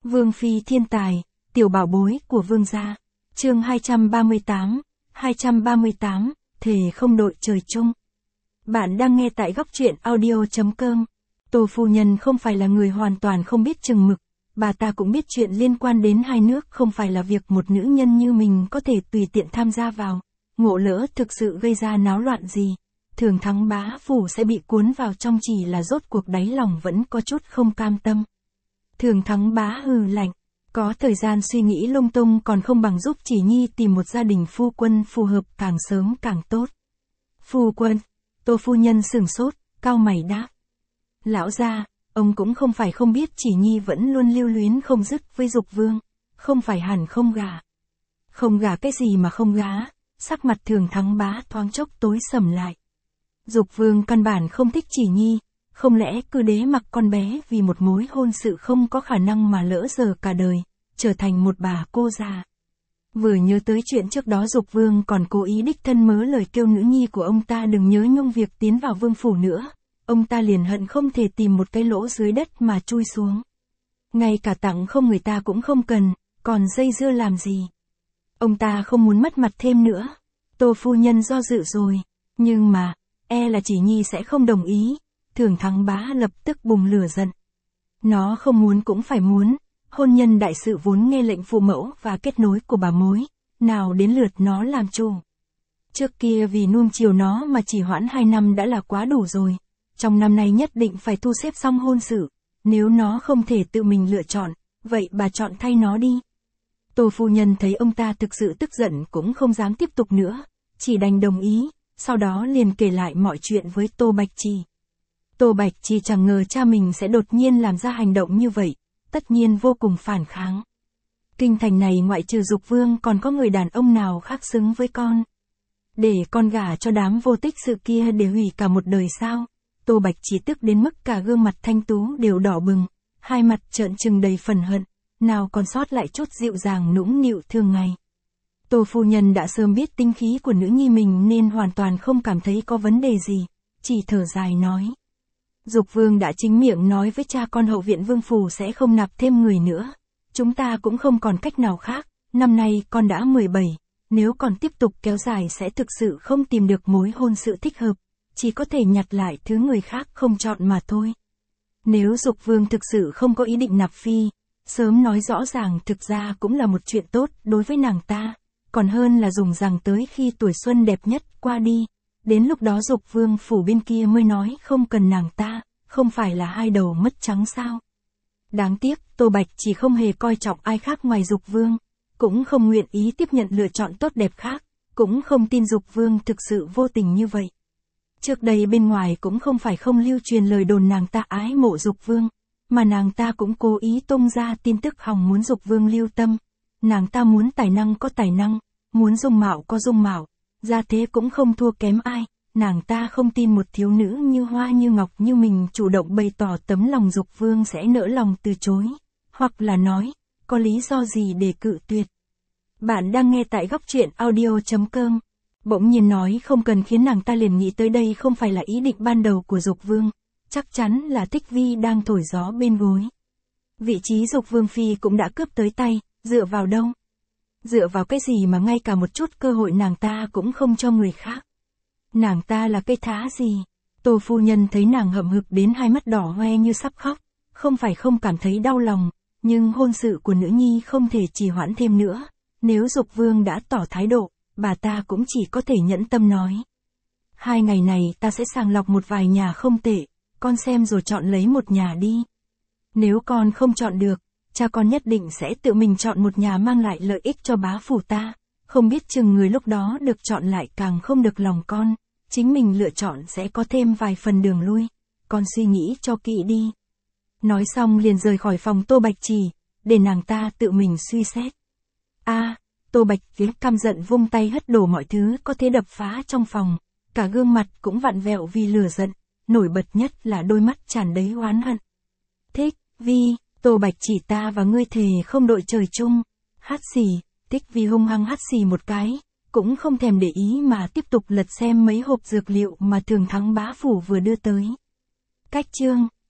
Vương phi thiên tài, tiểu bảo bối của vương gia. Chương 238, thề không đội trời chung. Bạn đang nghe tại góc truyện audio.com. Tô phu nhân không phải là người hoàn toàn không biết chừng mực, bà ta cũng biết chuyện liên quan đến hai nước không phải là việc một nữ nhân như mình có thể tùy tiện tham gia vào. Ngộ lỡ thực sự gây ra náo loạn gì, Thường Thắng bá phủ sẽ bị cuốn vào trong, chỉ là rốt cuộc đáy lòng vẫn có chút không cam tâm. Thường Thắng bá hừ lạnh, có thời gian suy nghĩ lung tung còn không bằng giúp Chỉ Nhi tìm một gia đình phu quân phù hợp, càng sớm càng tốt. Phu quân? Tô phu nhân sửng sốt, cau mày đáp. Lão gia, ông cũng không phải không biết Chỉ Nhi vẫn luôn lưu luyến không dứt với Dục Vương, không phải hẳn không gả. Không gả cái gì mà không gả? Sắc mặt Thường Thắng bá thoáng chốc tối sầm lại. Dục Vương căn bản không thích Chỉ Nhi, không lẽ cứ đế mặc con bé vì một mối hôn sự không có khả năng mà lỡ giờ cả đời, trở thành một bà cô già. Vừa nhớ tới chuyện trước đó Dục Vương còn cố ý đích thân mớ lời kêu nữ nhi của ông ta đừng nhớ nhung việc tiến vào vương phủ nữa, ông ta liền hận không thể tìm một cái lỗ dưới đất mà chui xuống. Ngay cả tặng không người ta cũng không cần, còn dây dưa làm gì. Ông ta không muốn mất mặt thêm nữa. Tô phu nhân do dự rồi, nhưng mà, e là Chỉ Nhi sẽ không đồng ý. Thường Thắng bá lập tức bùng lửa giận. Nó không muốn cũng phải muốn, hôn nhân đại sự vốn nghe lệnh phụ mẫu và kết nối của bà mối, nào đến lượt nó làm chủ. Trước kia vì nuông chiều nó mà chỉ hoãn 2 năm đã là quá đủ rồi, trong năm nay nhất định phải thu xếp xong hôn sự, nếu nó không thể tự mình lựa chọn, vậy bà chọn thay nó đi. Tô phu nhân thấy ông ta thực sự tức giận cũng không dám tiếp tục nữa, chỉ đành đồng ý, sau đó liền kể lại mọi chuyện với Tô Bạch Trì. Tô Bạch Trì chẳng ngờ cha mình sẽ đột nhiên làm ra hành động như vậy, tất nhiên vô cùng phản kháng. Kinh thành này ngoại trừ Dục Vương còn có người đàn ông nào khác xứng với con? Để con gả cho đám vô tích sự kia để hủy cả một đời sao? Tô Bạch Trì tức đến mức cả gương mặt thanh tú đều đỏ bừng, hai mặt trợn trừng đầy phần hận, nào còn sót lại chút dịu dàng nũng nịu thường ngày. Tô phu nhân đã sớm biết tính khí của nữ nhi mình nên hoàn toàn không cảm thấy có vấn đề gì, chỉ thở dài nói. Dục Vương đã chính miệng nói với cha con hậu viện vương phủ sẽ không nạp thêm người nữa. Chúng ta cũng không còn cách nào khác, năm nay con đã 17, nếu còn tiếp tục kéo dài sẽ thực sự không tìm được mối hôn sự thích hợp, chỉ có thể nhặt lại thứ người khác không chọn mà thôi. Nếu Dục Vương thực sự không có ý định nạp phi, sớm nói rõ ràng thực ra cũng là một chuyện tốt đối với nàng ta, còn hơn là dùng rằng tới khi tuổi xuân đẹp nhất qua đi. Đến lúc đó Dục Vương phủ bên kia mới nói không cần nàng ta, không phải là hai đầu mất trắng sao. Đáng tiếc, Tô Bạch chỉ không hề coi trọng ai khác ngoài Dục Vương, cũng không nguyện ý tiếp nhận lựa chọn tốt đẹp khác, cũng không tin Dục Vương thực sự vô tình như vậy. Trước đây bên ngoài cũng không phải không lưu truyền lời đồn nàng ta ái mộ Dục Vương, mà nàng ta cũng cố ý tung ra tin tức hòng muốn Dục Vương lưu tâm. Nàng ta muốn tài năng có tài năng, muốn dung mạo có dung mạo, gia thế cũng không thua kém ai, nàng ta không tin một thiếu nữ như hoa như ngọc như mình chủ động bày tỏ tấm lòng Dục Vương sẽ nỡ lòng từ chối, hoặc là nói, có lý do gì để cự tuyệt. Bạn đang nghe tại góc truyện audio.com. Bỗng nhiên nói không cần khiến nàng ta liền nghĩ tới đây không phải là ý định ban đầu của Dục Vương, chắc chắn là Tích Vi đang thổi gió bên gối. Vị trí Dục Vương phi cũng đã cướp tới tay, dựa vào đâu? Dựa vào cái gì mà ngay cả một chút cơ hội nàng ta cũng không cho người khác? Nàng ta là cây thá gì? Tô phu nhân thấy nàng hậm hực đến hai mắt đỏ hoe như sắp khóc, không phải không cảm thấy đau lòng, nhưng hôn sự của nữ nhi không thể trì hoãn thêm nữa, nếu Dục Vương đã tỏ thái độ, bà ta cũng chỉ có thể nhẫn tâm nói. 2 ngày này ta sẽ sàng lọc một vài nhà không tệ, con xem rồi chọn lấy một nhà đi. Nếu con không chọn được, cha con nhất định sẽ tự mình chọn một nhà mang lại lợi ích cho bá phủ ta, không biết chừng người lúc đó được chọn lại càng không được lòng con, chính mình lựa chọn sẽ có thêm vài phần đường lui, con suy nghĩ cho kỹ đi. Nói xong liền rời khỏi phòng Tô Bạch Trì, để nàng ta tự mình suy xét. Tô Bạch Viễn căm giận vung tay hất đổ mọi thứ có thể đập phá trong phòng, cả gương mặt cũng vặn vẹo vì lửa giận, nổi bật nhất là đôi mắt tràn đầy oán hận. Thích Vi, Tô Bạch chỉ ta và ngươi thề không đội trời chung. Hắt xì, Tích Vi hung hăng hắt xì một cái, cũng không thèm để ý mà tiếp tục lật xem mấy hộp dược liệu mà Thường Thắng bá phủ vừa đưa tới. Cách chương